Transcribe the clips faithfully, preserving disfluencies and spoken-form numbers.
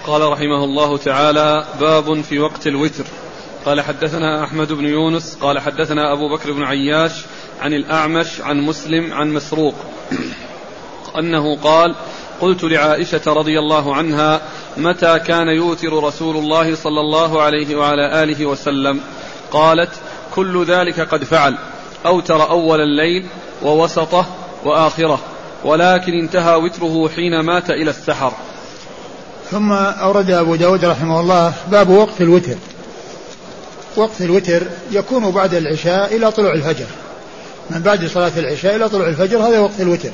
قال رحمه الله تعالى: باب في وقت الوتر. قال حدثنا أحمد بن يونس قال حدثنا أبو بكر بن عياش عن الأعمش عن مسلم عن مسروق أنه قال: قلت لعائشة رضي الله عنها: متى كان يوتر رسول الله صلى الله عليه وعلى آله وسلم؟ قالت: كل ذلك قد فعل، أوتر أول الليل ووسطه وآخره، ولكن انتهى وتره حين مات إلى السحر. ثم أورد أبو داود رحمه الله باب وقت الوتر. وقت الوتر يكون بعد العشاء إلى طلوع الفجر، من بعد صلاة العشاء إلى طلوع الفجر، هذا وقت الوتر.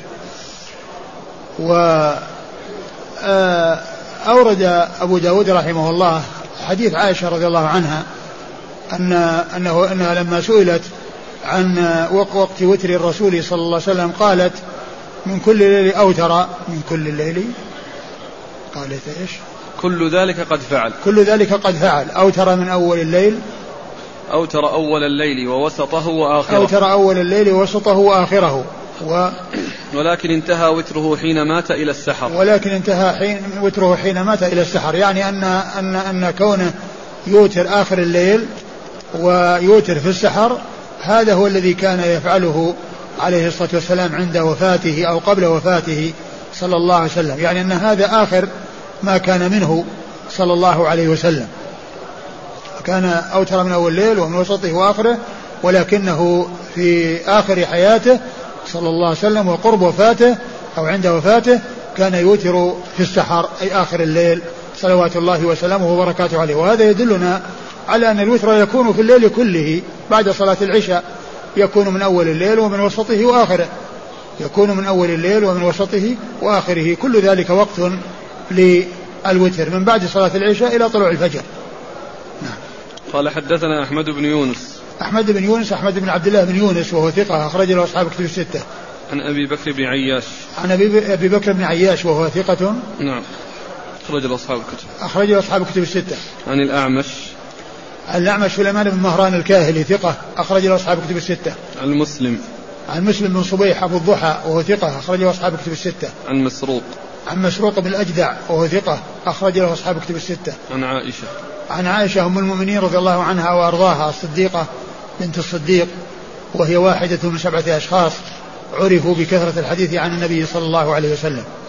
وأورد أبو داود رحمه الله حديث عائشة رضي الله عنها أن أنه أنها لما سئلت عن وقت وتر الرسول صلى الله عليه وسلم قالت: من كل ليل أوتر. من كل الليل قالت إيش؟ كل ذلك قد فعل. كل ذلك قد فعل. أوتر من أول الليل. أوتر أول الليل ووسطه وآخره. أوتر أول الليل ووسطه وآخره. و ولكن انتهى وتره حين مات إلى السحر. ولكن انتهى حين وتره حين مات إلى السحر، يعني أن أن أن كونه يوتر آخر الليل ويوتر في السحر، هذا هو الذي كان يفعله عليه الصلاة والسلام عند وفاته أو قبل وفاته صلى الله عليه وسلم، يعني أن هذا آخر ما كان منه صلى الله عليه وسلم. كان أوتر من أول الليل ومن وسطه وآخره، ولكنه في آخر حياته صلى الله عليه وسلم وقرب وفاته أو عند وفاته كان يوتر في السحر، أي آخر الليل، صلوات الله وسلامه وبركاته عليه. وهذا يدلنا على أن الوتر يكون في الليل كله بعد صلاة العشاء، يكون من أول الليل ومن وسطه وآخره، يكون من أول الليل ومن وسطه وآخره، كل ذلك وقت للوتر من بعد صلاة العشاء إلى طلوع الفجر. نعم. قال حدثنا أحمد بن يونس. أحمد بن يونس أحمد بن عبد الله بن يونس وهو ثقة، أخرج له أصحاب كتب الستة. عن أبي بكر بن عياش. عن أبي بكر بن عياش وهو ثقة. نعم. أخرج له أصحاب الكتب. أخرج له أصحاب كتب الستة. عن الأعمش. الأعمش سليمان بن مهران الكاهلي ثقة، أخرج له أصحاب كتب الستة. عن مسلم. عن مسلم بن صبيح أبو الضحى وهو ثقة، أخرج له أصحاب كتب الستة. عن مسروق. عن مسروق بن الأجدع وهو ثقة، أخرج له أصحاب كتب الستة. عن عائشة. عن عائشة أم المؤمنين رضي الله عنها وأرضاها، الصديقة بنت الصديق، وهي واحدة من سبعة أشخاص عرفوا بكثرة الحديث عن النبي صلى الله عليه وسلم.